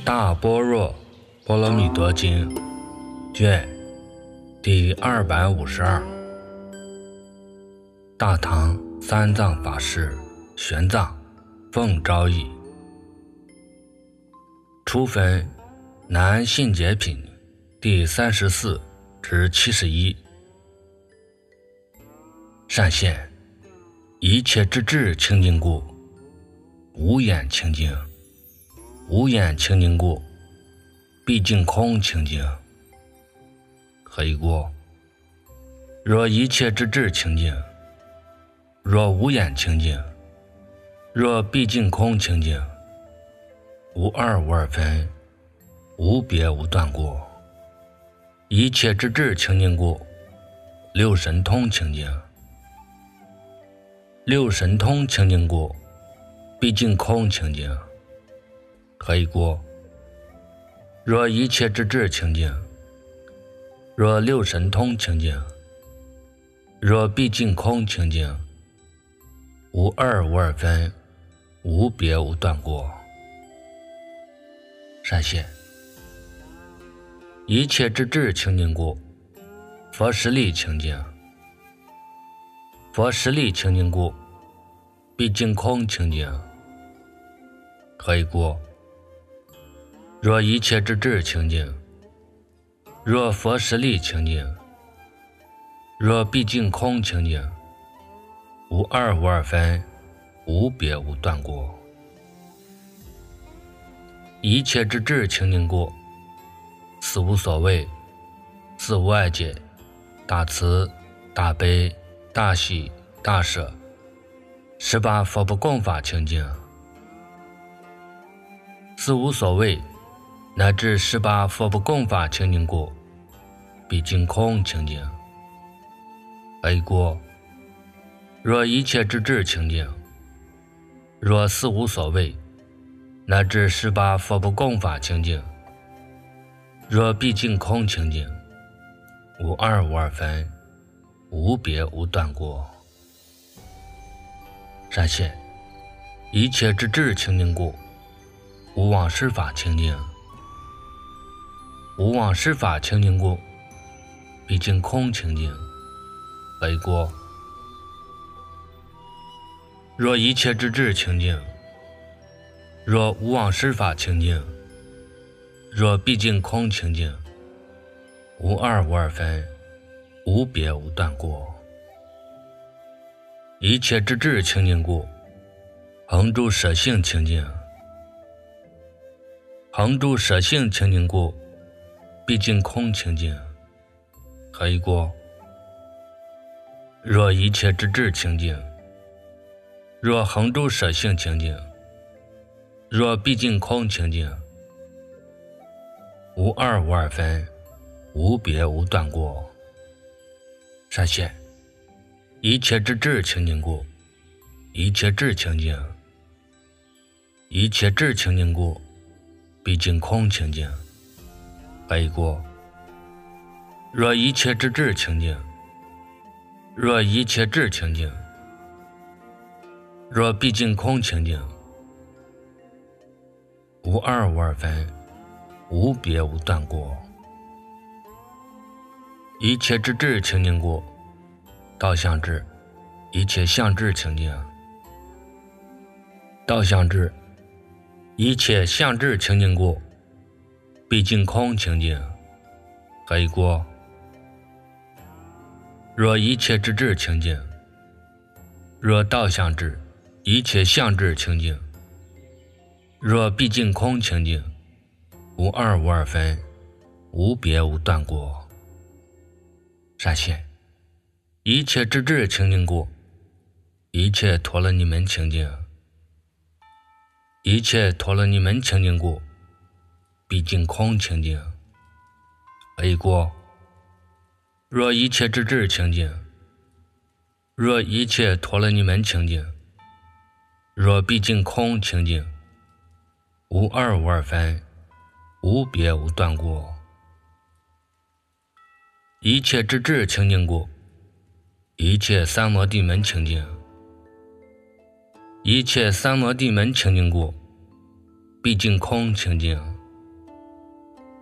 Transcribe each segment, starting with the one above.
大般若波罗蜜多经卷第252，大唐三藏法师玄奘奉诏译，初分南信解品第34至71。善现一切之智清净故，无眼清净；无眼清净故，毕竟空清净。何以故？若一切之智清净，若无眼清净，若毕竟空清净，无二无二分，无别无断过。一切之智清净故，六神通清净；六神通清净故，毕竟空清净。何以故？若一切之智清净，若六神通清净，若毕竟空清净，无二无二分，无别无断过。善现一切之智清净故，佛实力清净；佛实力清净故，毕竟空清净。何以故？若一切之智清净，若佛实力清净，若毕竟空清净，无二无二分，无别无断过。一切之智清净故，四无所谓，四无碍解，大慈大悲大喜大舍，18佛不共法清净。四无所谓乃至18佛不共法清净故，毕竟空清净。何以故？若一切之智清净，若四无所谓乃至18佛不共法清净，若毕竟空清净，无二无二分，无别无断过。善现一切之智清净故，无往事法清净；无往事法清净故，毕竟空清净。何以故？若一切之智清净，若无往事法清净，若毕竟空清净，无二无二分，无别无断过。一切之智清净故，恒住舍性清净；恒住舍性清净故，毕竟空清净。何以故？若一切之智清净，若恒住舍性清净，若毕竟空清净，无二无二分，无别无断过。善现一切之智清净故，一切智清净；一切智清净故，毕竟空清净。何以故？若一切之智清净，若一切智清净，若毕竟空清净，无二无二分，无别无断过。一切之智清净故，道相智一切相智清净；道相智一切相智清净故，毕竟空清净。何以故？若一切之智清净，若道相智一切相智清净，若毕竟空清净，无二无二分，无别无断过。善现一切之智清净故，一切陀罗尼门清净；一切陀罗尼门清净故，毕竟空清净。何以故？若一切之智清净，若一切陀罗尼门清净，若毕竟空清净，无二无二分，无别无断过。一切之智清净故，一切三摩地门清净；一切三摩地门清净故，毕竟空清净。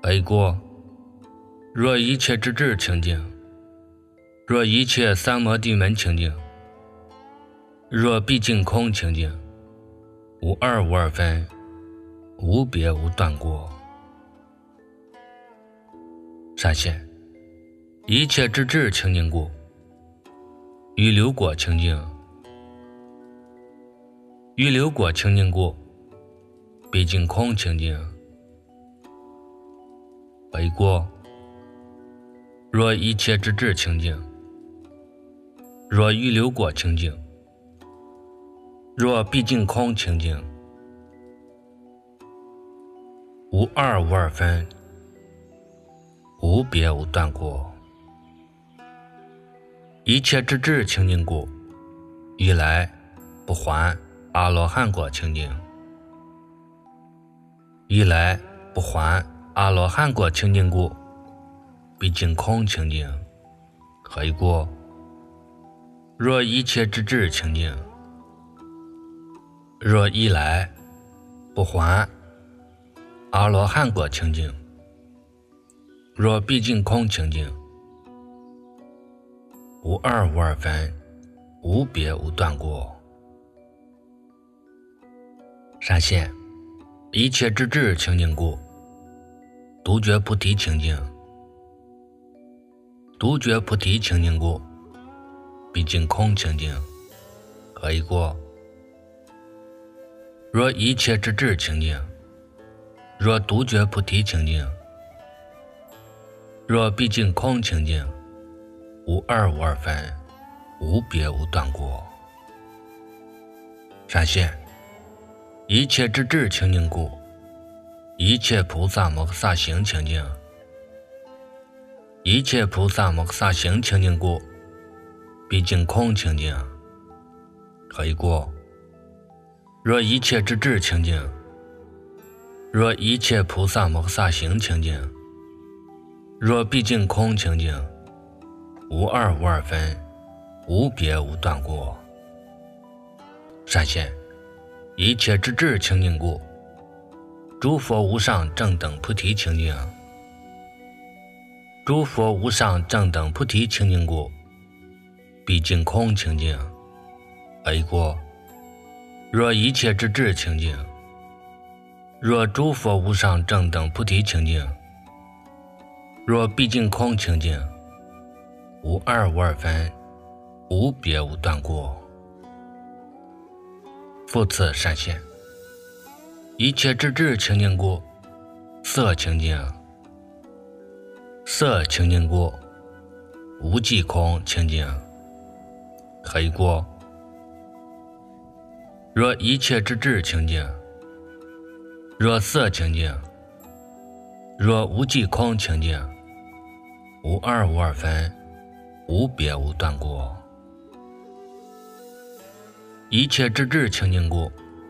北国，若一切之智清净，若一切三摩地门清净，若毕竟空清净，无二无二分，无别无断过。闪现一切之智清净故，于流果清净，于流果清净故，毕竟空清净。北国，若一切之智清净，若于流果清净，若毕竟空清净，无二无二分，无别无断过。一切之智清净故，于来不还阿罗汉果清净，于来不还阿罗汉果清净故，毕竟空清净。何以故？若一切之智清净，若一来不还阿罗汉果清净，若毕竟空清净，无二无二分，无别无断过。闪现一切之智清净故，独觉菩提清净，独觉菩提清净故，毕竟空清净。何以故？若一切之智清净，若独觉菩提清净，若毕竟空清净，无二无二分，无别无断过。闪现一切之智清净故，一切菩萨摩诃萨行清净，一切菩萨摩诃萨行清净故，毕竟空清净。何以故？若一切之智清净，若一切菩萨摩诃萨行清净，若毕竟空清净，无二无二分，无别无断过。闪现一切之智清净故，诸佛无上正等菩提清净，诸佛无上正等菩提清净故，毕竟空清净。何以故？若一切之智清净，若诸佛无上正等菩提清净，若毕竟空清净，无二无二分，无别无断过。复次闪现一切之智清净故，色清净，色清净故，无际空清净。何以故？若一切之智清净，若色清净，若无际空清净，无二无二分，无别无断过。一切之智清净故，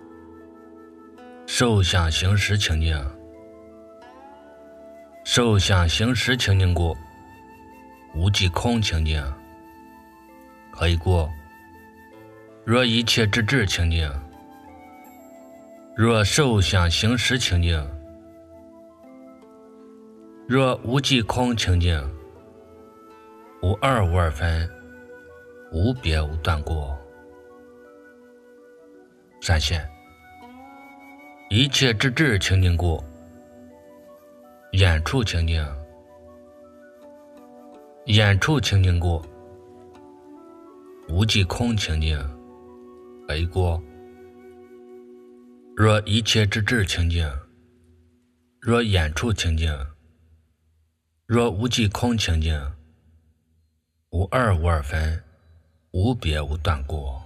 受想行识清净，受想行识清净故，无际空清净。何以故？若一切之智清净，若受想行识清净，若无际空清净，无二无二分，无别无断过。闪现一切之智清净故，眼处清净，眼处清净故，无际空清净。何以故？若一切之智清净，若眼处清净，若无际空清净，无二无二分，无别无断过。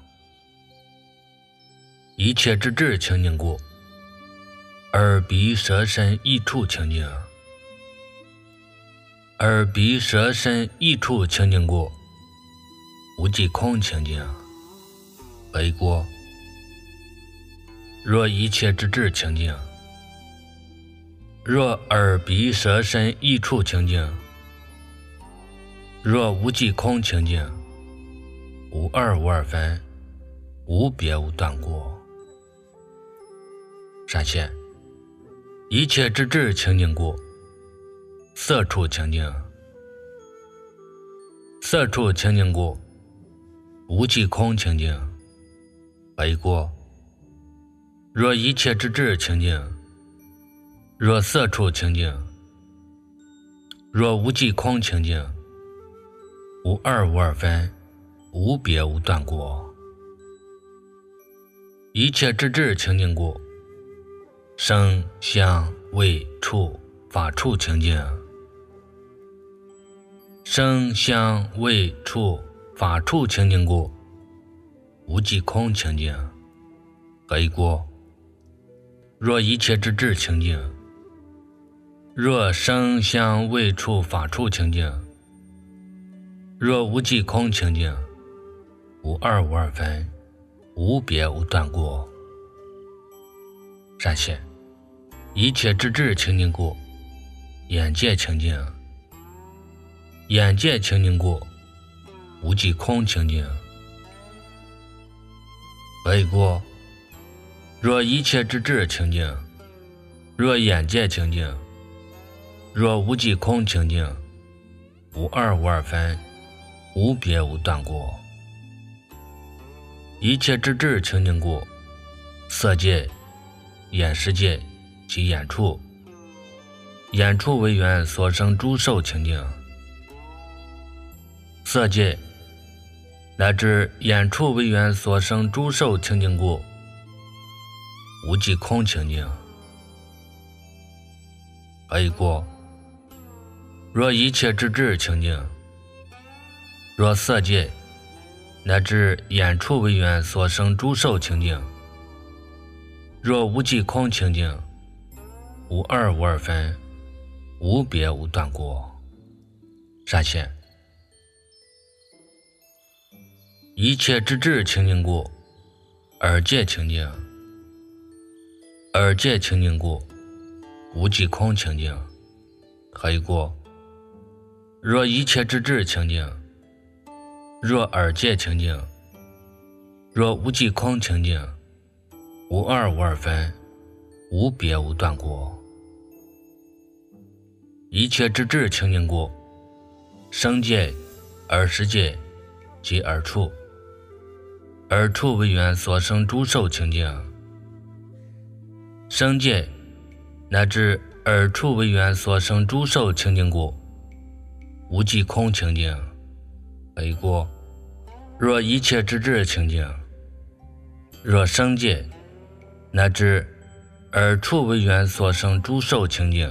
一切之智清净故，耳鼻舌身意处清净，耳鼻舌身意处清净故，无际空清净。何以故？若一切之智清净，若耳鼻舌身意处清净，若无际空清净，无二无二分，无别无断过。闪现一切之智清净故， 色触清净。色触清净故，无记空清净。北过，若一切之智清净，若色触清净，若无记空清净，无二无二分，无别无断过。一切之智清净故，声香味触法触清净。声香味触法触清净故，无记空清净。何以故？若一切之智清净，若声香味触法触清净，若无记空清净，无二无二分，无别无断过。善现一切之智清净故，眼界清净。眼界清净故，无记空清净。何以故？若一切之智清净，若眼界清净，若无记空清净，无二无二分，无别无断过。一切之智清净故，色界、眼识界及眼触，眼触为缘所生诸受清净。色界乃至眼触为缘所生诸受清净故，无记空清净。何以故？若一切之智清净，若色界乃至眼触为缘所生诸受清净，若无记空清净，无二无二分，无别无断过。善现一切之智清净故，耳界清净。耳界清净故，无记空清净。何以故？若一切之智清净，若耳界清净，若无记空清净，无二无二分，无别无断过。一切之智清净故，声界、耳识界及耳触，耳触为缘所生诸受清净。声界乃至耳触为缘所生诸受清净故，无记空清净。何以故？若一切之智清净，若声界乃至耳触为缘所生诸受清净，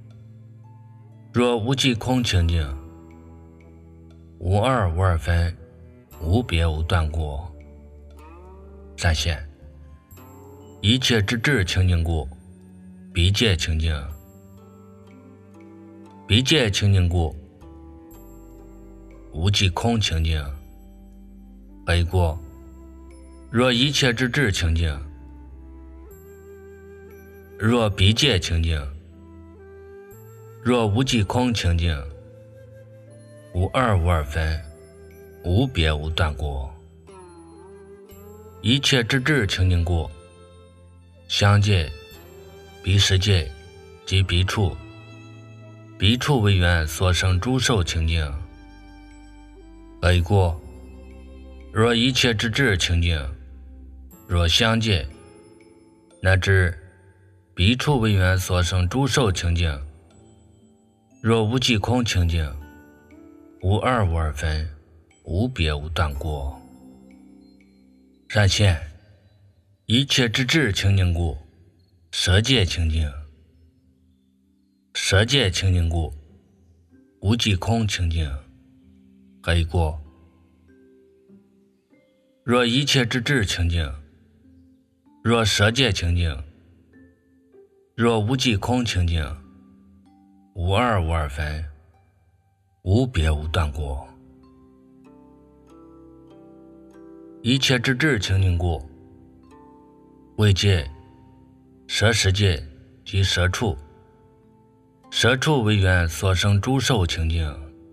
若无记空清净，无二无二分，无别无断过。善现一切之智清净故，鼻界清净。鼻界清净故，无记空清净。何以故？若一切之智清净，若鼻界清净，若无记空清净，无二无二分，无别无断过。一切之智清净故，香界、鼻识界及鼻触，鼻触为缘所生诸受清净。何以故？若一切之智清净，若香界乃至鼻触为缘所生诸受清净，若无记空清净，无二无二分，无别无断过。善现一切之智清净故，舌界清净。舌界清净故，无记空清净。何以故？若一切之智清净，若舌界清净，若无记空清净，无二无二分，无别无断过。一切之智清净故，味界、舌识界及舌触，舌触为缘所生诸受清净。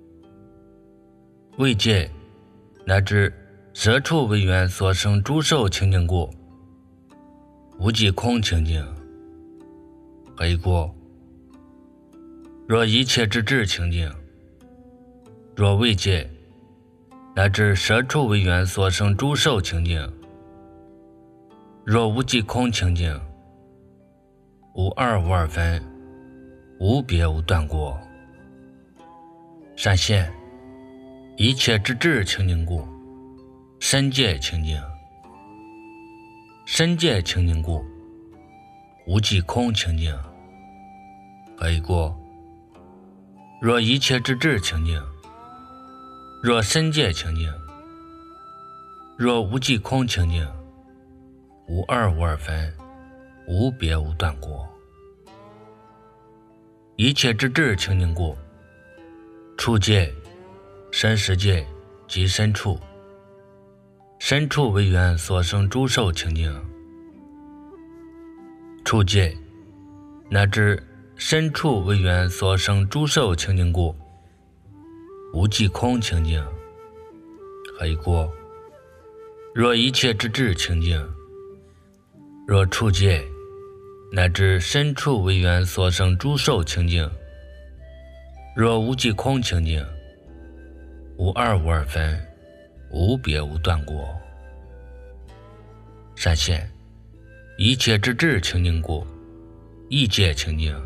味界乃至舌触为缘所生诸受清净故，无记空清净。何以故？ 若一切之智清净，若未界乃至舍处为缘所生诸受清净，若无际空清净，无二无二分，无别无断过。闪现一切之智清净故，身界清净，身界清净故，无际空清净。何以故？若一切之智清净，若身界清净，若无际空清净，无二无二分，无别无断过。一切之智清净故，处界、身识界及身处，身处为缘所生诸受清净，处界乃至身处为缘所生诸受清净故，无际空清净。何以故？若一切之智清净，若处界乃至身处为缘所生诸受清净，若无际空清净，无二无二分，无别无断过。闪现一切之智清净故，意界清净，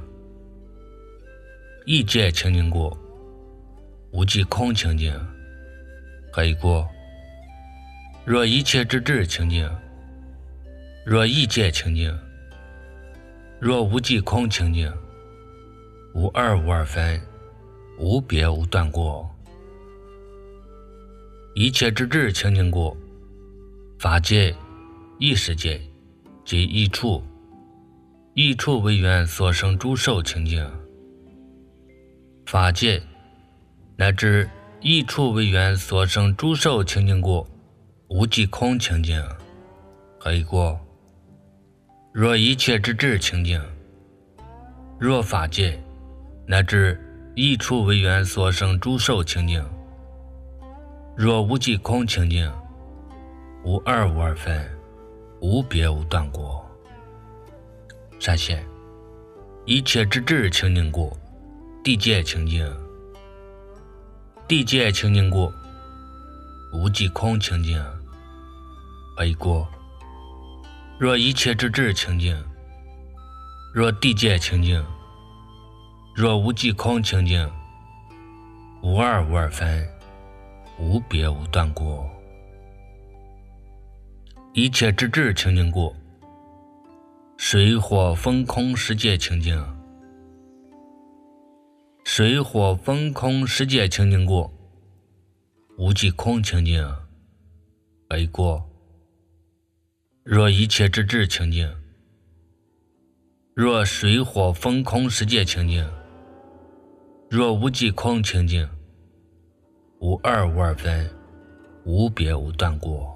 意界清净故，无际空清净。何以故？若一切之智清净，若意界清净，若无际空清净，无二无二分，无别无断过。一切之智清净故，法界、意识界及意处，意处为缘所生诸受清净，法界乃至意处为缘所生诸受清净故，无际空清净。何以故？若一切之智清净，若法界乃至意处为缘所生诸受清净，若无际空清净，无二无二分，无别无断过。闪现一切之智清净故，地界清净，地界清净故，无际空清净。何以故？若一切之智清净，若地界清净，若无际空清净，无二无二分，无别无断过。一切之智清净故，水火风空十界清净，水火风空十界清净故，无际空清净。何以故？若一切之智清净，若水火风空十界清净，若无际空清净，无二无二分，无别无断过。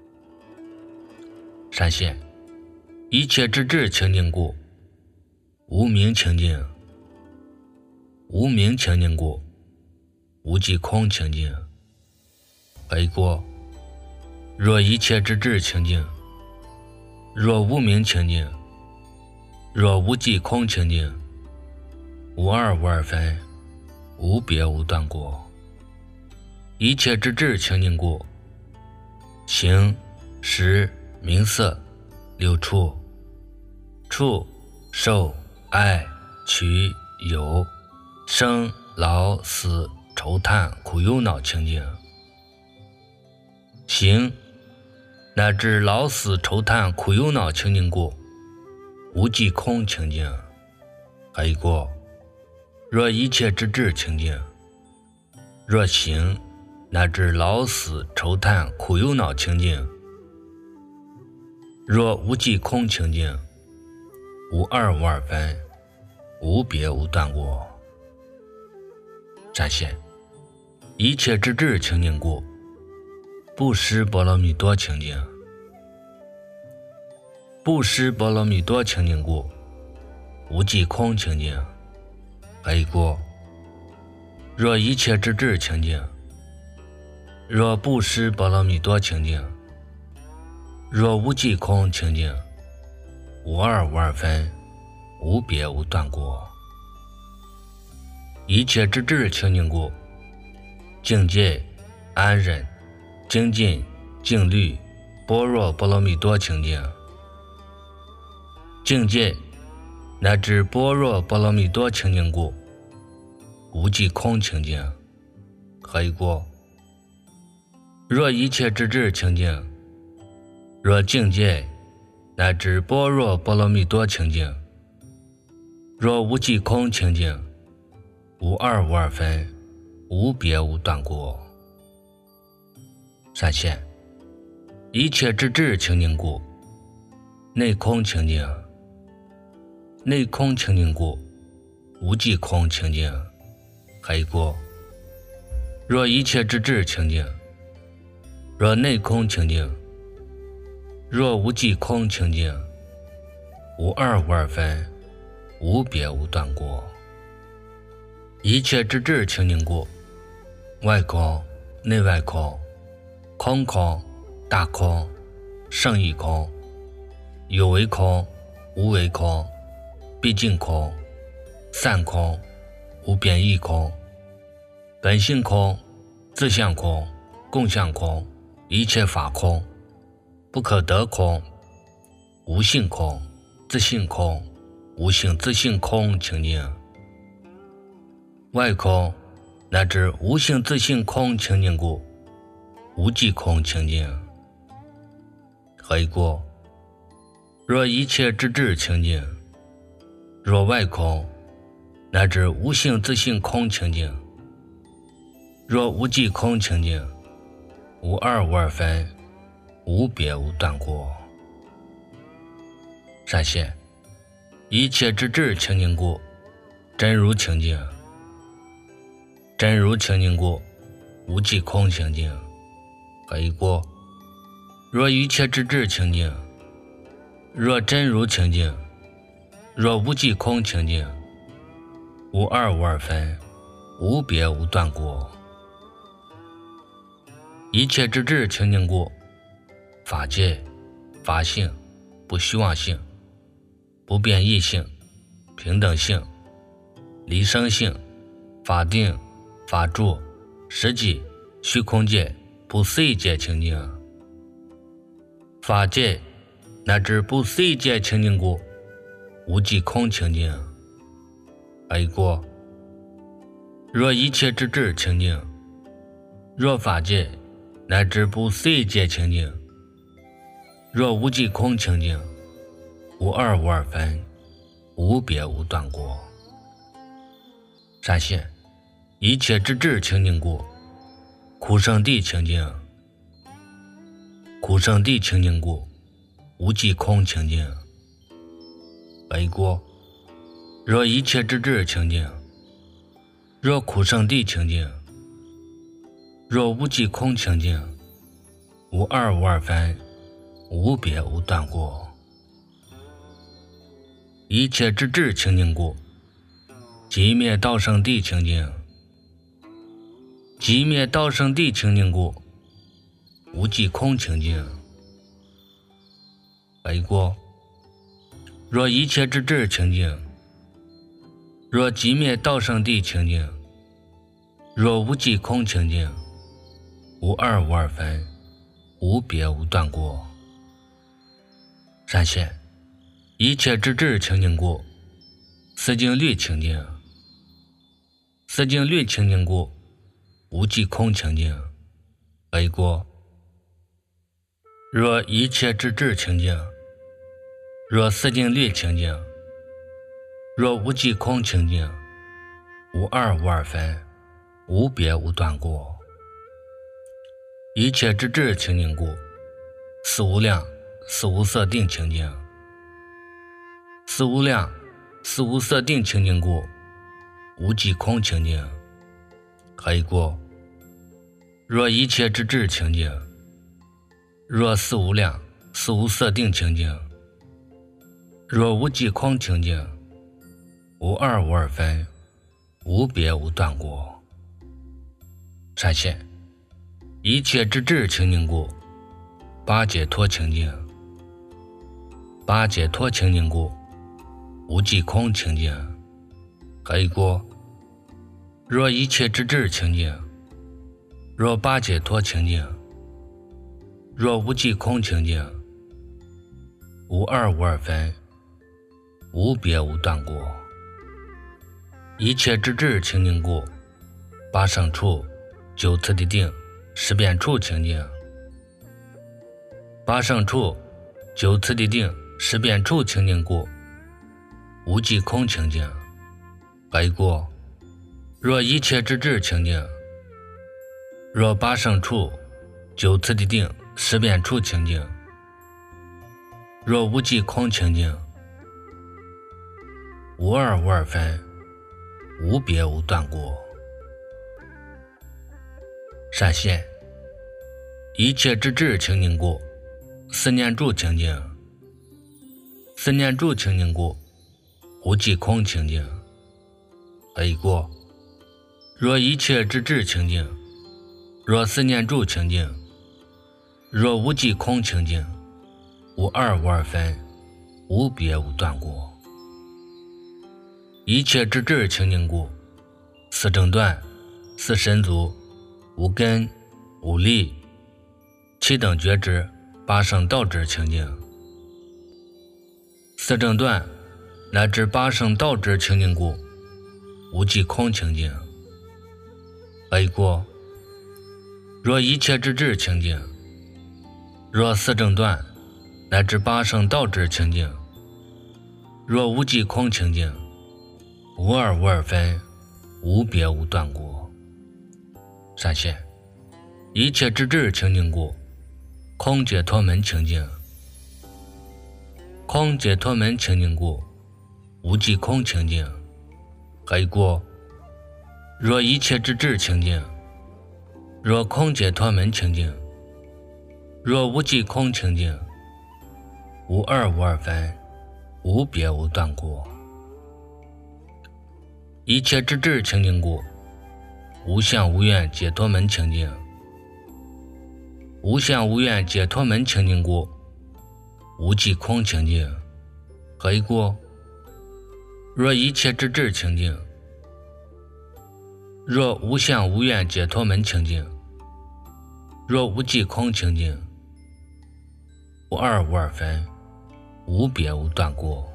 闪现一切之智清净故，无明清净，无明清净故，无际空清净。何以故？若一切之智清净，若无明清净，若无际空清净，无二无二分，无别无断过。一切之智清净故，形、识、名色、六处、处、受、爱、取、有、生、老、死、愁叹、苦忧恼清净。形乃至老死愁叹苦忧恼清净故，无际空清净。何以故？若一切之智清净，若形乃至老死愁叹苦忧恼清净，若无际空清净，无二无二分，无别无断过。闪现一切之智清净故，不施波罗蜜多清净，不施波罗蜜多清净故，无际空清净。何以故？若一切之智清净，若不施波罗蜜多清净，若无际空清净，无二无二分，无别无断过。 一切之智清净故，境界安忍精进静虑般若波罗蜜多清净。境界乃至般若波罗蜜多清净故，无际空清净。何以故？若一切之智清净，若境界乃至般若波罗蜜多清净，若无际空清净，无二无二分，无别无断故。善现一切之智清净故，内空清净。内空清净故，无际空清净。何以故？若一切之智清净，若内空清净，若无际空清净，无二无二分，无别无断故。一切之智清净故，外空内外空，空空大空，圣义空，有为空无为空，毕竟空，散空，无边义空，本性空，自相空，共相空，一切法空，不可得空，无性空，自性空，无性自性空清净。外空乃至无性自性空清净故，无际空清净。何以故？若一切之智清净，若外空乃至无性自性空清净，若无际空清净，无二无二分，无别无断故。善现一切之智清净故，真如清净。真如清净故，无际空清净。何以故？若一切之智清净，若真如清净，若无际空清净，无二无二分，无别无断故。一切之智清净故，法界法性不虚妄性，不变异性，平等性，离生性，法定法住实际虚空界不思议界清净。法界乃至不思议界清净故，无际空清净。何以故？若一切之智清净，若法界乃至不思议界清净，若无际空清净，无二无二分，无别无断故。善现一切之智清净故，苦圣地清净。苦圣地清净故，无际空清净。何以故？若一切之智清净，若苦圣地清净，若无际空清净，无二无二分，无别无断故。一切之智清净故，寂灭道圣地清净。寂灭道圣地清净故，无际空清净。何以故？若一切之智清净，若寂灭道圣地清净，若无际空清净，无二无二分，无别无断故。善现一切之智清净故，思境律清净。思境律清净故，无际空清净。何以故？若一切之智清净，若思境律清净，若无际空清净，无二无二分，无别无断故。一切之智清净故，思无量思无色定清净。思无量思无色定清净故，无际空清净。何以故？若一切之智清净，若思无量思无色定清净，若无际空清净，无二无二分，无别无断故。善现一切之智清净故，八解脱清净。八解脱清净故，无际空清净。何以故？ 若一切之智清净，若八解脱清净，若无际空清净，无二无二分，无别无断过。一切之智清净故，八胜处九次第定十遍处清净。八胜处九次第定十遍处清净故，无际空清净。白过若一切之智清净，若八胜处九次第定十遍处清净，若无际空清净，无二无二分，无别无断过。闪现一切之智清净故，四念住清净。四念住清净故，无际空清净。黑过若一切之智清净，若四念住清净，若无际空清净，无二无二分，无别无断过。一切之智清净故，四正断四神足无根无力七等觉知八胜道智清净。四正断乃至八胜道智清净故，无际空清净。A过若一切之智清净，若四正断乃至八胜道智清净，若无际空清净，无二无二分，无别无断过。闪现一切之智清净故，空解脱门清净。空解脱门清净故，无际空清净。黑过若一切之智清净，若空解脱门清净，若无际空清净，无二无二分，无别无断过。一切之智清净故，无相无愿解脱门清净。无相无愿解脱门清净故，无际空清净。黑过若一切之智清净，若无相无愿解脱门清净，若无际空清净，无二无二分，无别无断过。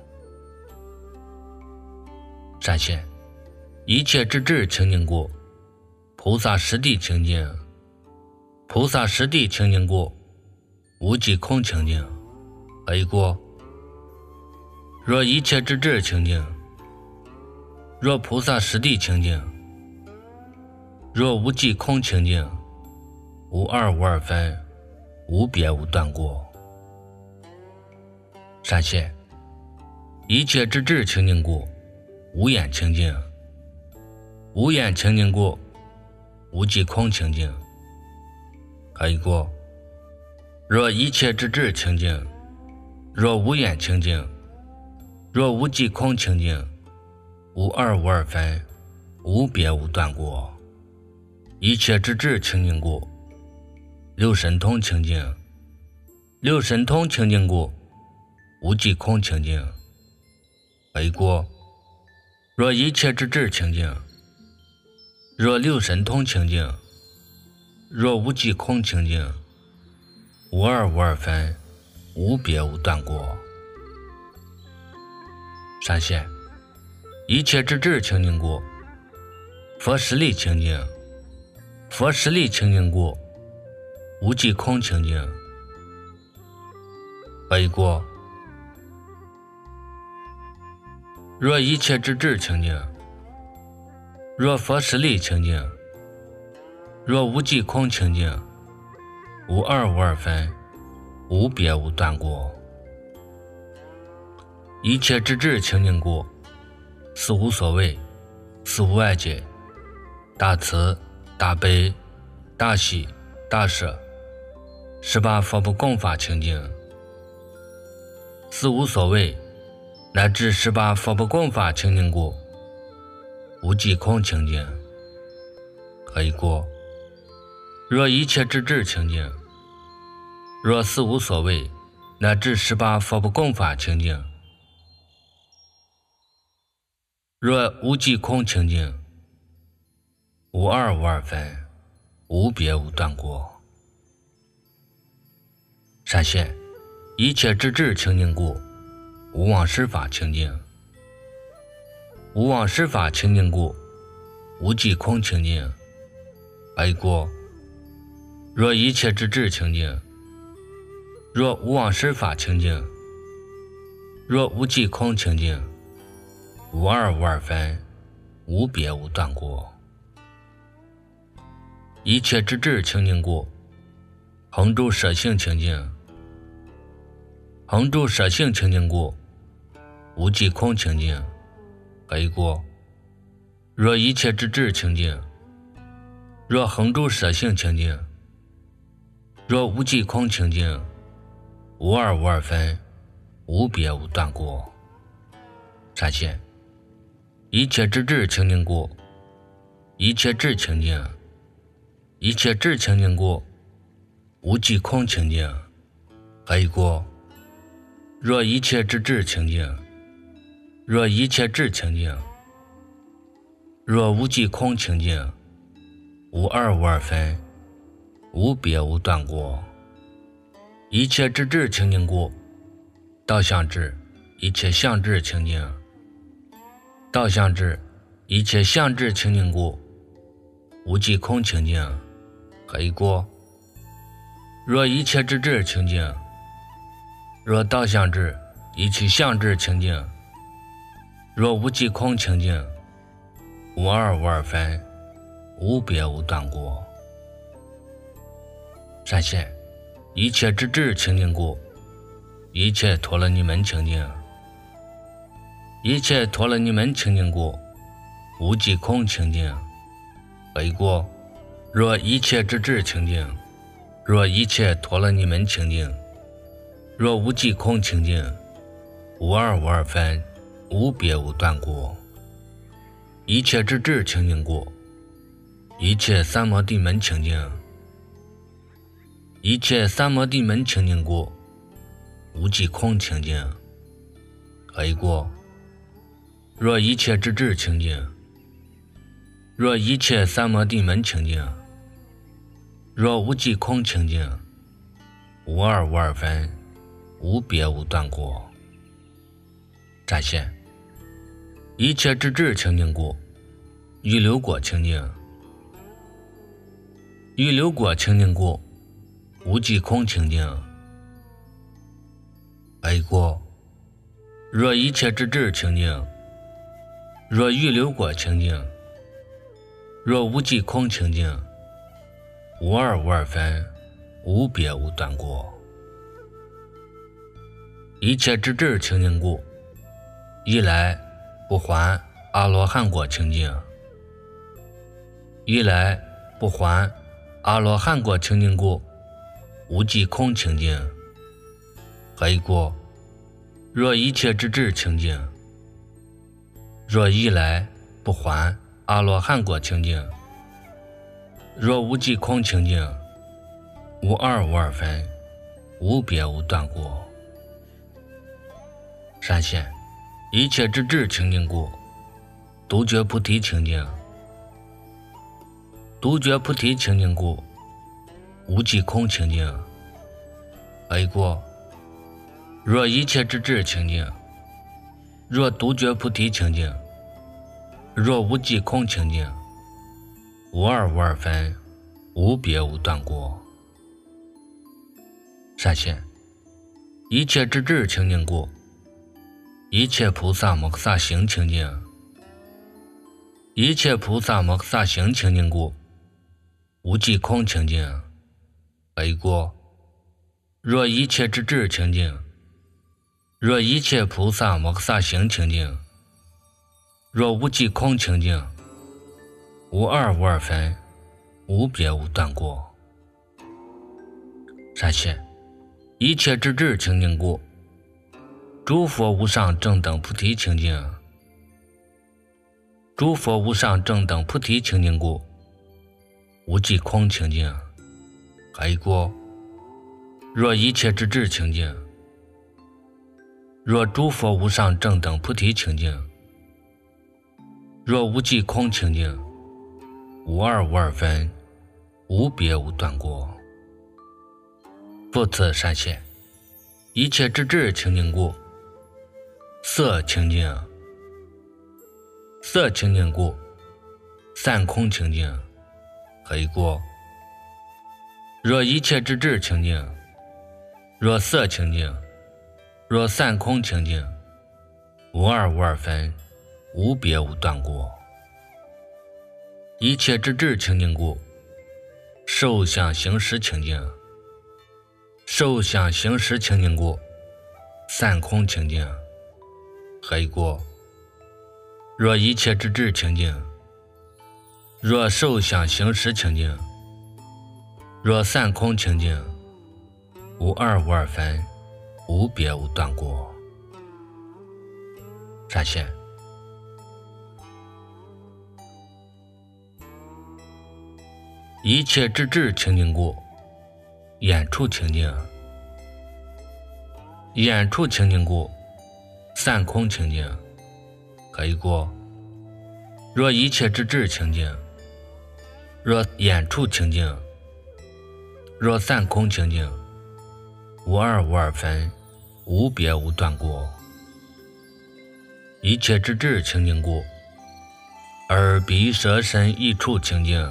闪现一切之智清净故，菩萨实地清净。菩萨实地清净故，无际空清净。A过若一切之智清净，若菩萨实地清净，若无际空清净，无二无二分，无别无断过。闪现一切之智清净故，无眼清净。无眼清净故，无际空清净。A过若一切之智清净，若无眼清净，若无际空清净，无二无二分，无别无断过。一切之智清净故，六神通清净。六神通清净故，无际空清净。A过若一切之智清净，若六神通清净，若无际空清净，无二无二分，无别无断过。闪现一切之智清净故，佛实力清净。佛实力清净故，无际空清净。A过若一切之智清净，若佛实力清净，若无际空清净，无二无二分，无别无断过。一切之智清净故，四无所谓，四无外界，大慈大悲大喜大舍，18佛不共法清净。四无所谓乃至18佛不共法清净故，无际空清净。A过若一切之智清净，若四无所谓乃至18佛不共法清净，若无际空清净， 无二无二分，无别无断过。闪现一切之智清净故，无妄施法清净。无妄施法清净故，无即空清净。而故若一切之智清净，若无妄施法清净，若无即空清净，无二无二分，无别无断过。一切之智清净故，恒住舍性清净。恒住舍性清净故，无即空清净。而故若一切之智清净，若恒住舍性清净，若无即空清净，无二无二分，无别无断过。闪现一切之智清净故，一切智清净。一切智清净故，无即空清净。而故若一切之智清净，若一切智清净，若无即空清净，无二无二分，无别无断过。一切之智清净故，道相智一切相智清净。道相智一切相智清净故，无即空清净。而故若一切之智清净，若道相智一切相智清净，若无即空清净，无二无二分，无别无断过。闪现一切之智清净故，一切陀罗尼门清净。一切陀罗尼门清净故，无即空清净。而故若一切之智清净，若一切陀罗尼门清净，若无即空清净，无二无二分，无别无断过。一切之智清净故，一切三摩地门清净。一切三摩地门清净故，无即空清净。而故若一切之智清净，若一切三摩地门清净，若无即空清净，无二无二分，无别无断过。闪现一切之智清净故，预流果清净。预流果清净故，无即空清净。而故若一切之智清净，若预流果清净，若无即空清净，无二无二分，无别无断过。一切之智清净故，一来不还阿罗汉果清净。一来不还阿罗汉果清净故，无即空清净。而故若一切之智清净，若一来不还阿罗汉果清净，若无即空清净，无二无二分，无别无断过。闪现一切之智清净故，独觉菩提清净。独觉菩提清净故，无即空清净。而故若一切之智清净，若独觉菩提清净，若无即空清净，无二无二分，无别无断过。闪现一切之智清净故，一切菩萨摩诃萨行清净。一切菩萨摩诃萨行清净故，无即空清净。而故若一切之智清净，若一切菩萨摩诃萨行清净，若无即空清净，无二无二分，无别无断过。闪现一切之智清净故，诸佛无上正等菩提清净。诸佛无上正等菩提清净故，无即空清净。而故若一切之智清净，若诸佛无上正等菩提清净，若无即空清净， 无二无二分，无别无断过。复次闪现，一切之智清净故，色清净，色清净故，散空清净，黑过。若一切之智清净，若色清净，若散空清净，无二无二分，无别无断过。一切之智清净故，受想行识清净，受想行识清净故，散空清净，黑过。若一切之智清净，若受想行识清净，若散空清净，无二无二分，无别无断过。闪现，一切之智清净故，眼处清净，眼处清净故，散空清净，黑过。若一切之智清净，若眼处清净，若散空清净，无二无二分，无别无断过。一切之智清净故，耳鼻舌身意处清净，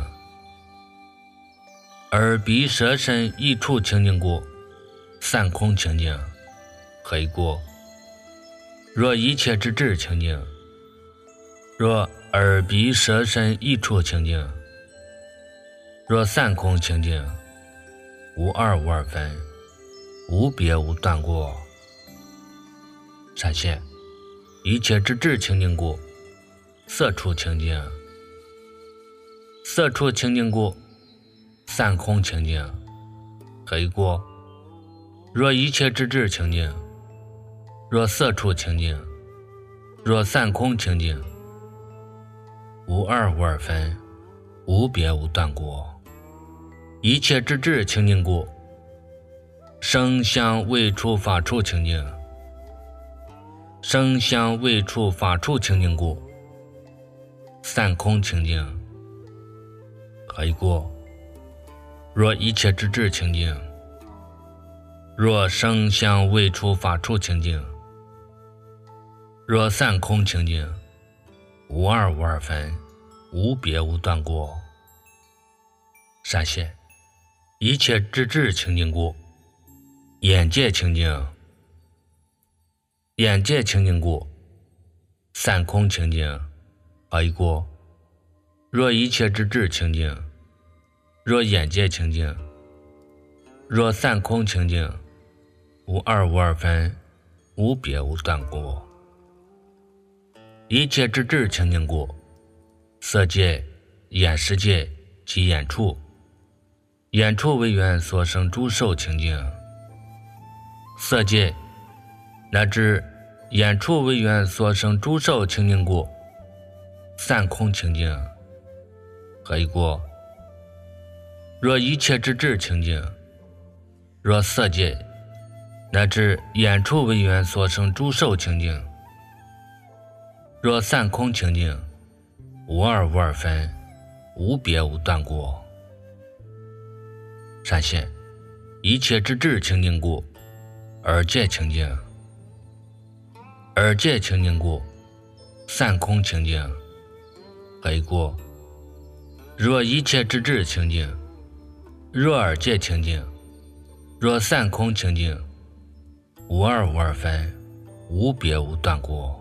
耳鼻舌身意处清净故，散空清净，黑过。若一切之智清净，若耳鼻舌身意处清净，若散空清净，无二无二分，无别无断过。闪现，一切之智清净故，色处清净，色处清净故，散空清净，黑过。若一切之智清净，若色处清净，若散空清净，无二无二分，无别无断过。一切之智清净故，声香味触法处清净，声香味触法处清净故，散空清净，黑过。若一切之智清净，若声香味触法处清净，若散空清净，无二无二分，无别无断过。闪现，一切之智清净故，眼界清净，眼界清净故，散空清净，黑过。若一切之智清净，若眼界清净，若散空清净，无二无二分，无别无断过。一切之智清净故，色界、眼识界及眼处，眼处为缘所生诸受清净，色界乃至眼处为缘所生诸受清净故，散空清净，黑过。若一切之智清净，若色界乃至眼处为缘所生诸受清净，若散空清净，无二无二分，无别无断过。闪现，一切之智清净故，耳界清净，耳界清净故，散空清净，黑过。若一切之智清净，若耳界清净，若散空清净，无二无二分，无别无断过。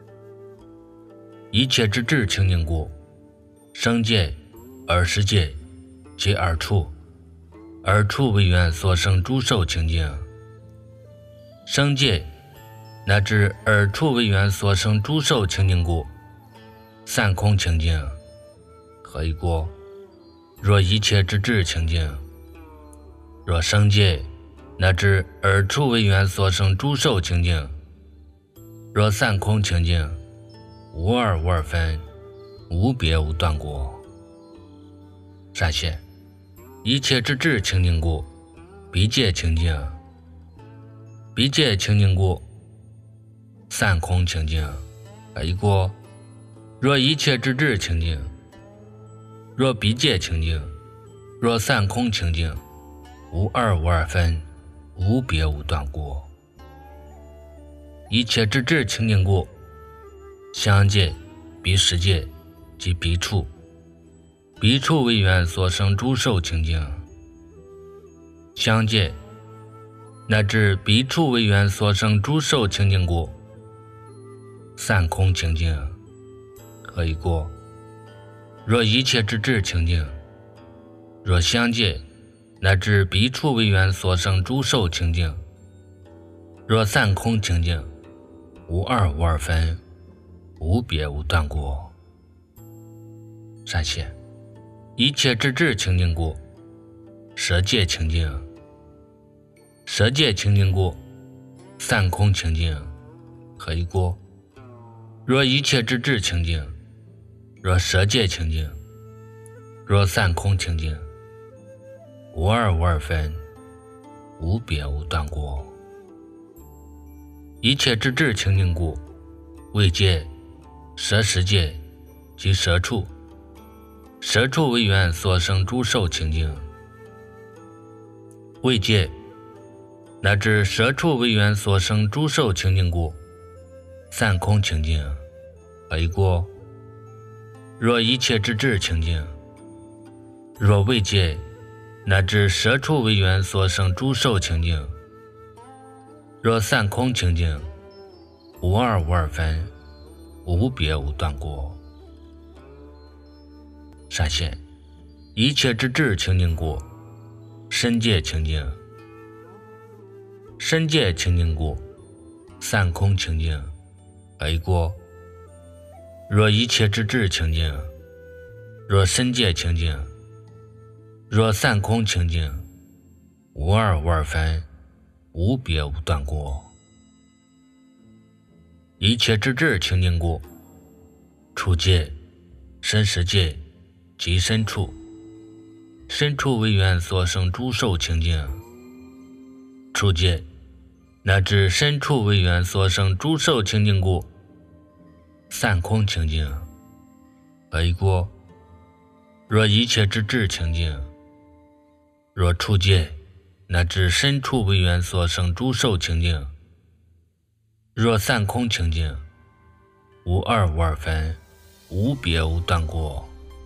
一切之智清净故，声界、耳识界及耳处，耳处为缘所生诸受清净，声界乃至耳处为缘所生诸受清净故，散空清净，黑过。若一切之智清净，若声界乃至耳处为缘所生诸受清净，若散空清净，无二无二分，无别无断过。闪现，一切之智清净故，鼻界清净，鼻界清净故，散空清净，黑过。若一切之智清净， 若毕界清净，若散空清净，无二无二分，无别无断故。一切之智清净故，相界、彼世界及彼处，彼处为缘所生诸受清净。相界乃至彼处为缘所生诸受清净故，散空清净。何以故？若一切之智清净，若相界乃至彼处为缘所生诸受清净，若散空清净，无二无二分，无别无断故。善解，一切之智清净故，舍界清净。舍界清净故，散空清净。何以故？若一切之智清净，若舍界清净，若散空清净，无二无二分，无别无断故。一切之智清净故，为界、舍世界及舍处，舍处为缘所生诸受清净。为界乃至舍处为缘所生诸受清净故，散空清净。何以故？若一切之智清净，若为界乃至舍处为缘所生诸受清净，若散空清净，无二无二分，无别无断故。善现，一切之智清净故，身界清净。身界清净故，散空清净。何以故？若一切之智清净，若身界清净，若散空清净，无二无二分，无别无断故。一切之智清净故，处界、身世界及身处，身处为缘所生诸受清净。处界乃至身处为缘所生诸受清净故，散空清净。何以故？若一切之智清净，若处界乃至身处为缘所生诸受清净，若散空清净，无二无二分，无别无断故。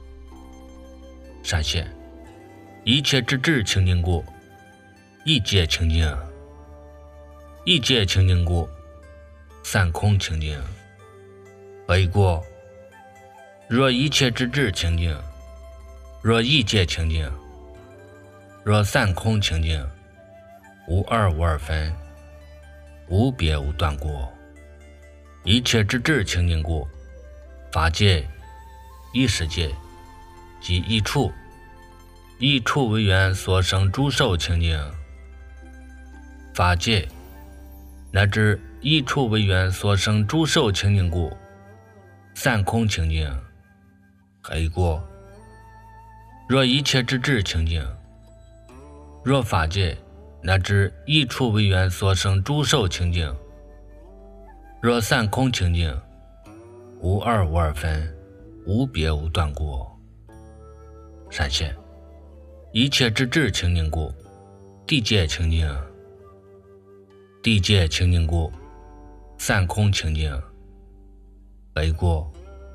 善现，一切之智清净故，意界清净。意界清净故，散空清净。何以故？若一切之智清净，若意界清净，若散空清净，无二无二分，无别无断故。一切之智清净故，法界、意识界及意处，意处为缘所生诸受清净。法界乃至意处为缘所生诸受清净故，散空清净。何以故？若一切之智清净，若法界乃至意处为缘所生诸受清净，若散空清净，无二无二分，无别无断故。善现，一切之智清净故，地界清净。地界清净故，散空清净。何以故？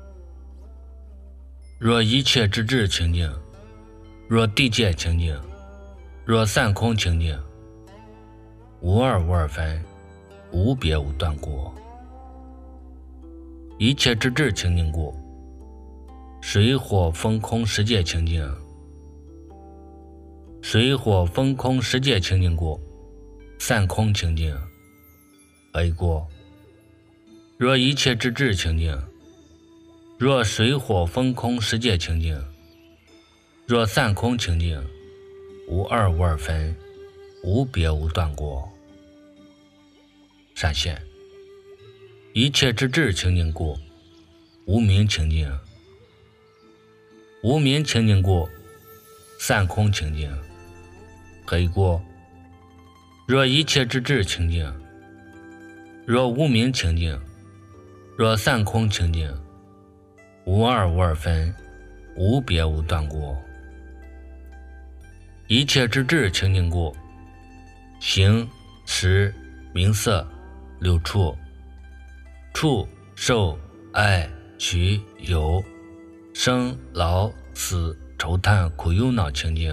若一切之智清净，若地界清净，若散空清净，无二无二分，无别无断故。一切之智清净故，水火风空十界清净。水火风空十界清净故，散空清净。何以故？若一切之智清净，若水火风空十界清净，若散空清净，无二无二分，无别无断故。善现，一切之智清净故，无明清净。无明清净故，散空清净。何以故？若一切之智清净，若无明清净，若散空清净，无二无二分， 无别无断过。一切之智清净故，形、识、名色、六处、触、受、爱、取、有、生、老、死、愁叹、苦忧恼清净。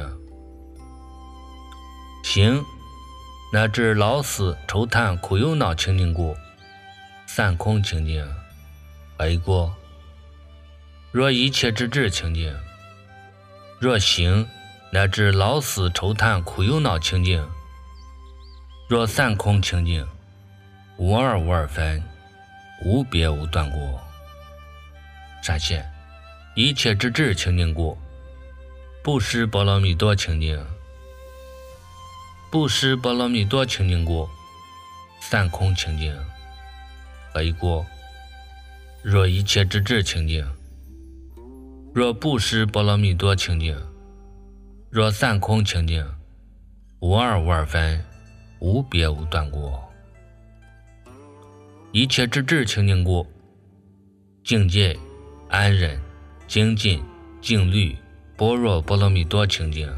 形乃至老死愁叹苦忧恼清净故，散空清净。而过若一切之智清净，若形乃至老死愁叹苦忧恼清净，若散空清净，无二无二分，无别无断过。闪现一切之智清净故，不施波罗蜜多清净。不施波罗蜜多清净故，散空清净。而过若一切之智清净，若不施波罗蜜多清净，若散空清净，无二无二分，无别无断过。一切之智清净故，境界、安忍、精进、静虑、般若波罗蜜多清净。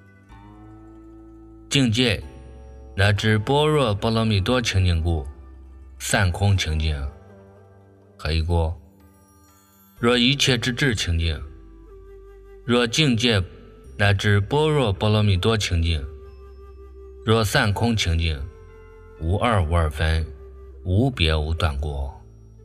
境界乃至般若波罗蜜多清净故，散空清净。何过若一切之智清净，若境界乃至般若波罗蜜多清净，若散空清净，无二无二分，无别无断过。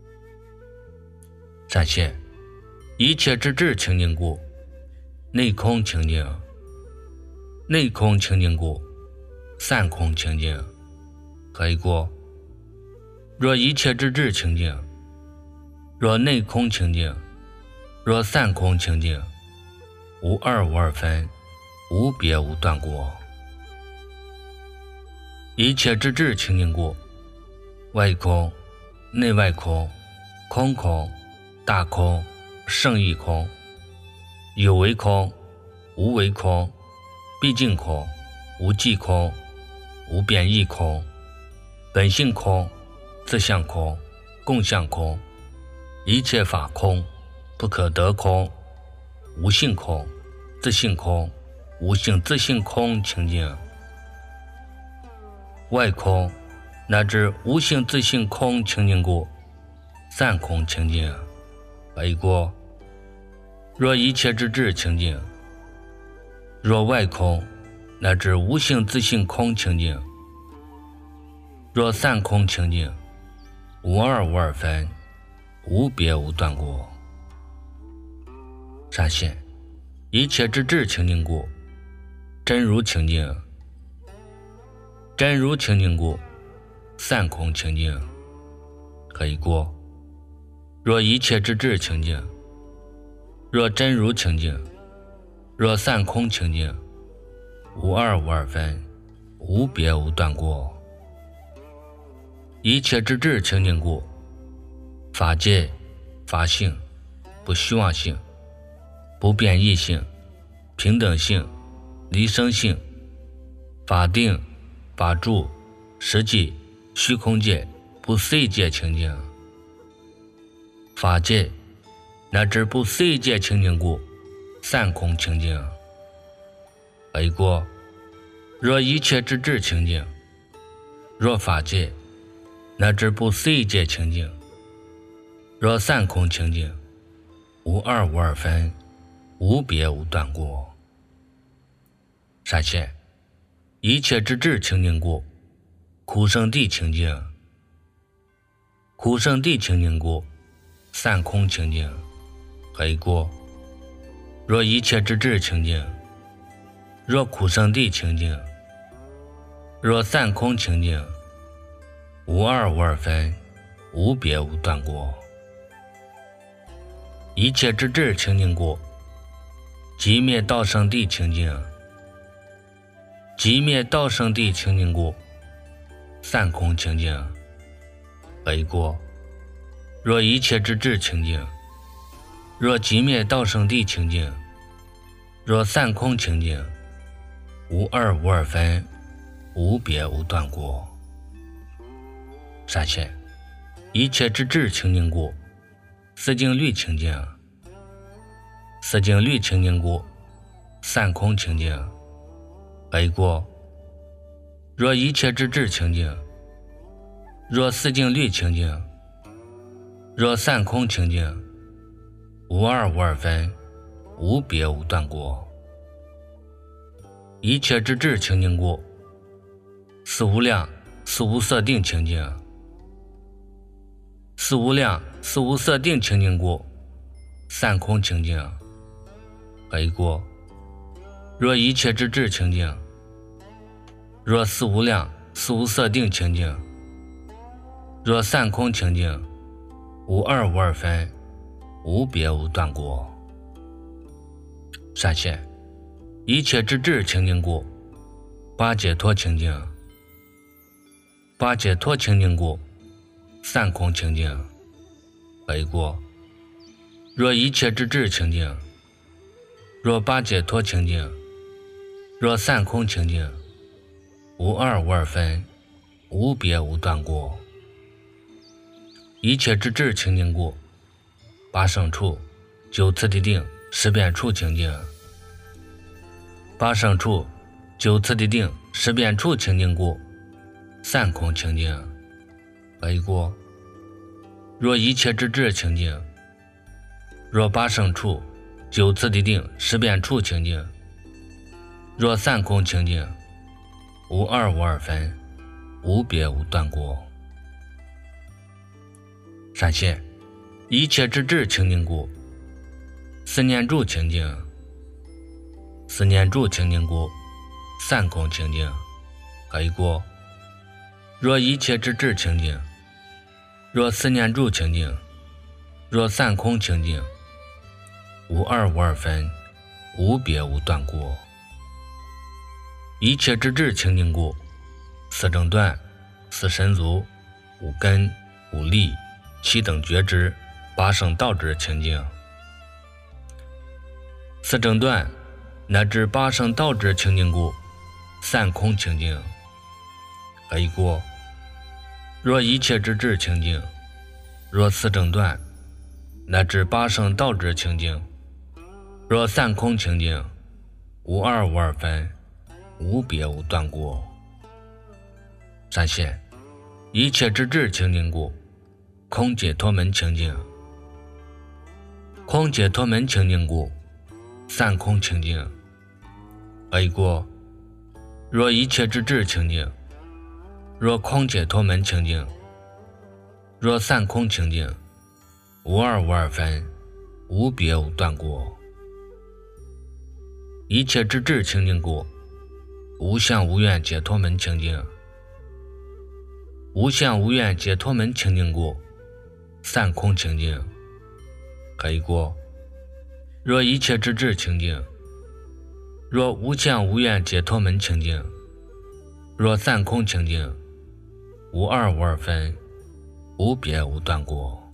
闪现一切之智清净故，内空清净。内空清净故，散空清净。何过若一切之智清净，若内空清净，若散空清净，无二无二分，无别无断过。一切之智清净故，外空、内外空、空空、大空、胜义空、有为空、无为空、毕竟空、无记空、无变异空、本性空、自相空、共相空、一切法空、不可得空、无性空、自性空、无性自性空清净。外空乃至无性自性空清净故，散空清净。而过若一切之智清净，若外空乃至无性自性空清净，若散空清净，无二无二分，无别无断过。闪现一切之智清净故，真如清净。真如清净故，散空清净。何过若一切之智清净，若真如清净，若散空清净，无二无二分，无别无断过。一切之智清净故，法界、法性、不虚妄性、不变异性、平等性、离生性、法定、法住、实际、虚空界、不碎界清净。法界乃至不碎界清净故，散空清净。而过若一切之智清净，若法界乃至不碎界清净，若散空清净，无二无二分，无别无断过。闪现一切之智清净故，苦圣地清净。苦圣地清净故，散空清净。何过若一切之智清净，若苦圣地清净，若散空清净，无二无二分，无别无断过。一切之智清净故，极灭道圣地清净。极灭道圣地清净故，散空清净。何过若一切之智清净，若极灭道圣地清净，若散空清净，无二无二分，无别无断过。闪现一切之智清净故，思境律清净。 四境律清净故，散空清净。A 过，若一切之智清净，若四境律清净，若散空清净，无二无二分，无别无断过。一切之智清净故，四无量四无色定清净。四无量四无色定清净故，散空清净。A 过，若一切之智清净，若四无量四无色定清净，若散空清净，无二无二分，无别无断过。善现一切之智清净故，八解脱清净。八解脱清净故，散空清净。A 过，若一切之智清净，若八解脱清净，若散空清净，无二无二分，无别无断过。一切之智清净故，八胜处九次第定识变处清净。八胜处九次第定识变处清净故，散空清净。A 过，若一切之智清净，若八胜处九次第定识变处清净，若散空清净，无二无二分，无别无断过。善现一切之智清净故，四念住清净。四念住清净故，散空清净。A 过，若一切之智清净，若四念住清净，若散空清净，无二无二分，无别无断过。一切之智清净故，四正断四神足五根五力七等觉知八圣道之清净。四正断乃至八圣道之清净故，散空清净。A 过，若一切之智清净，若四正断乃至八圣道之清净，若散空清净，无二无二分，无别无断过。善现一切之智清净故，空解脱门清净。空解脱门清净故，散空清净。A 过，若一切之智清净，若空解脱门清净，若散空清净，无二无二分，无别无断过。一切之智清净故，无相无愿解脱门清净。无相无愿解脱门清净故，散空清净。A 过，若一切之智清净，若无相无愿解脱门清净，若散空清净，无二无二分，无别无断过。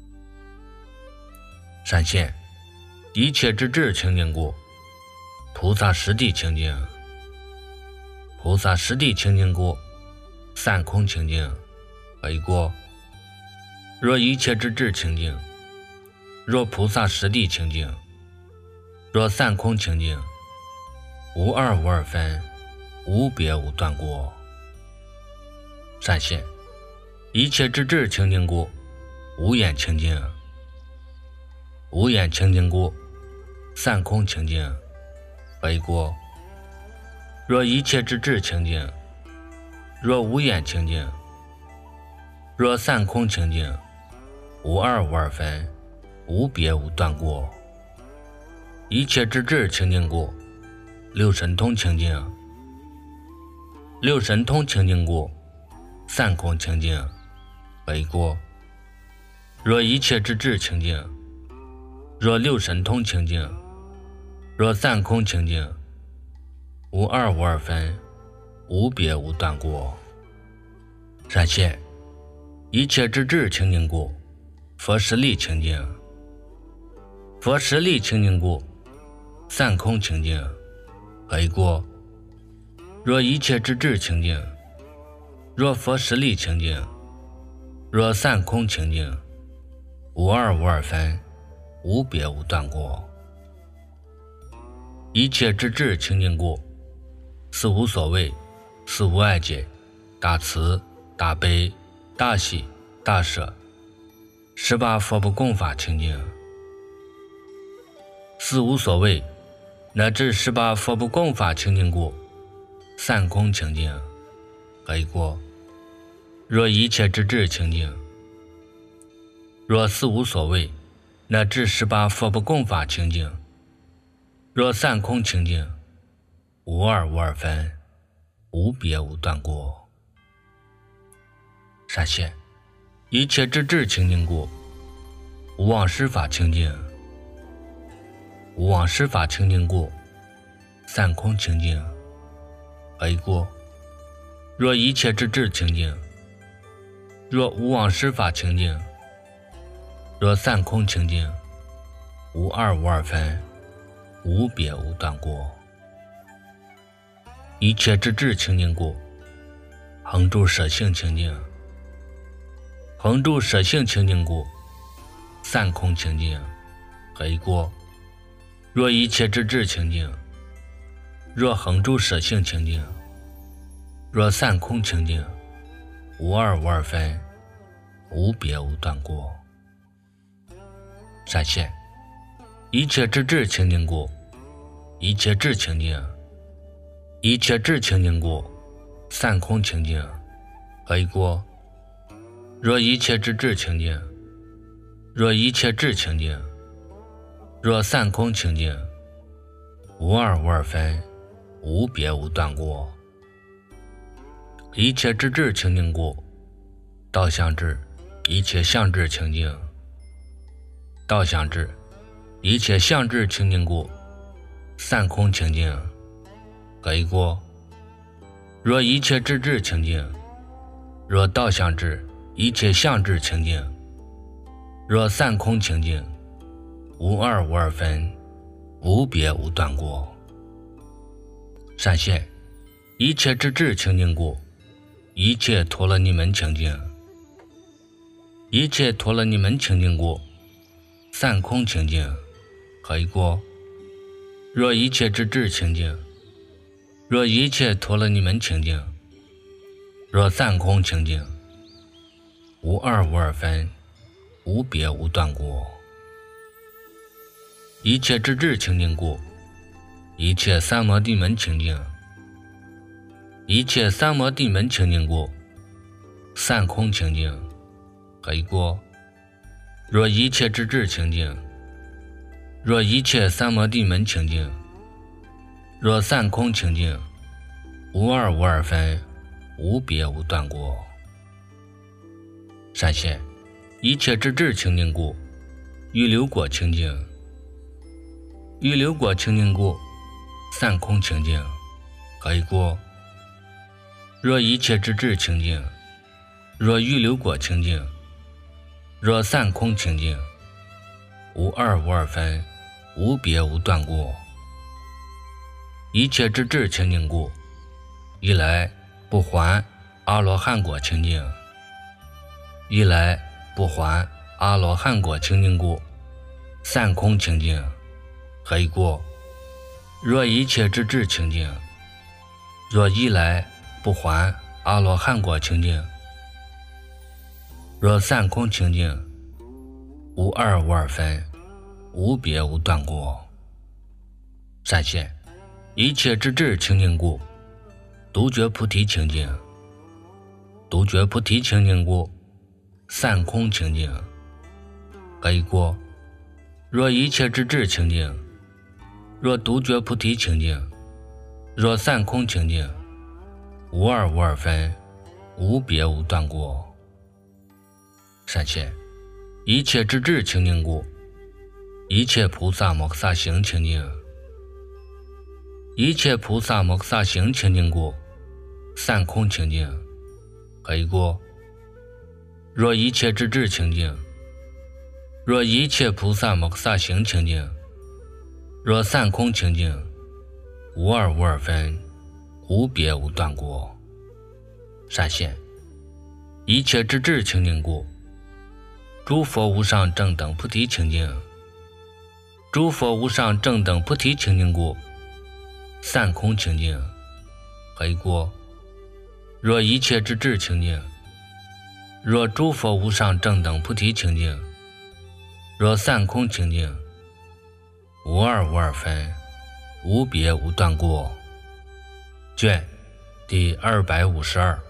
善现一切之智清净故，菩萨实地清净。菩萨实地清净故，散空清净。A 过，若一切之智清净，若菩萨实地清净，若散空清净，无二无二分，无别无断过。善现一切之智清净故，无眼清净。无眼清净故，散空清净。A 过，若一切之智清净，若无眼清净，若散空清净，无二无二分，无别无断过。一切之智清净故，六神通清净。六神通清净故，散空清净。A 过，若一切之智清净，若六神通清净，若散空清净，无二无二分，无别无断过。善现一切之智清净故，佛实力清净。佛实力清净故，散空清净。A 过，若一切之智清净，若佛实力清净，若散空清净，无二无二分，无别无断过。 一切之智清净故，是无所谓，是无碍解，大慈大悲大喜大舍，18佛不共法清净。是无所谓，乃至18佛不共法清净故，散空清净。何以故？若一切之智清净，若是无所谓，乃至18佛不共法清净，若散空清净，无二无二分，无别无断故。善现一切之智清净故，无妄施法清净。无妄施法清净故，散空清净。何以故？若一切之智清净，若无妄施法清净，若散空清净，无二无二分，无别无断故。一切之智清净故，恒住舍性清净。恒住舍性清净故，散空清净。何以故？若一切之智清净，若恒住舍性清净，若散空清净，无二无二分，无别无断故。善现一切之智清净故，一切智清净。一切智清净故，散空清净。何以故？若一切之智清净，若一切智清净，若散空清净，无二无二分，无别无断故。一切之智清净故，道相智一切相智清净。道相智一切相智清净故，散空清净。何以故？若一切之智清净，若道相智一切相智清净，若散空清净，无二无二分，无别无断故。善现一切之智清净故，一切陀罗尼门清净。一切陀罗尼门清净故，散空清净。何以故？若一切之智清净，若一切陀罗尼门清净，若散空清净，无二无二分，无别无断故。一切之智清净故，一切三摩地门清净。一切三摩地门清净故，散空清净。何以故？若一切之智清净，若一切三摩地门清净，若散空清净，无二无二分，无别无断故。善现一切之智清净故，预流果清净。预流果清净故，散空清净。何以故？若一切之智清净，若预流果清净，若散空清净，无二无二分，无别无断故。一切之智清净故，一来不还阿罗汉果清净。一来不还阿罗汉果清净故，散空清净。何以故？若一切之智清净，若一来不还阿罗汉果清净，若散空清净，无二无二分，无别无断故。善现一切之智清净故，独觉菩提清净。独觉菩提清净故，散空清净。何以故？若一切之智清净，若独觉菩提清净，若散空清净，无二无二分，无别无断故。善现一切之智清净故，一切菩萨摩诃萨行清净。一切菩萨摩诃萨行清净故，散空清净。何以故？若一切之智清净，若一切菩萨摩诃萨行清净，若散空清净，无二无二分，无别无断故。善现一切之智清净故，诸佛无上正等菩提清净。诸佛无上正等菩提清净故， 散空清净。还过若一切之智清净，若诸佛无上正等菩提清净，若散空清净，无二无二分，无别无断过。卷第252。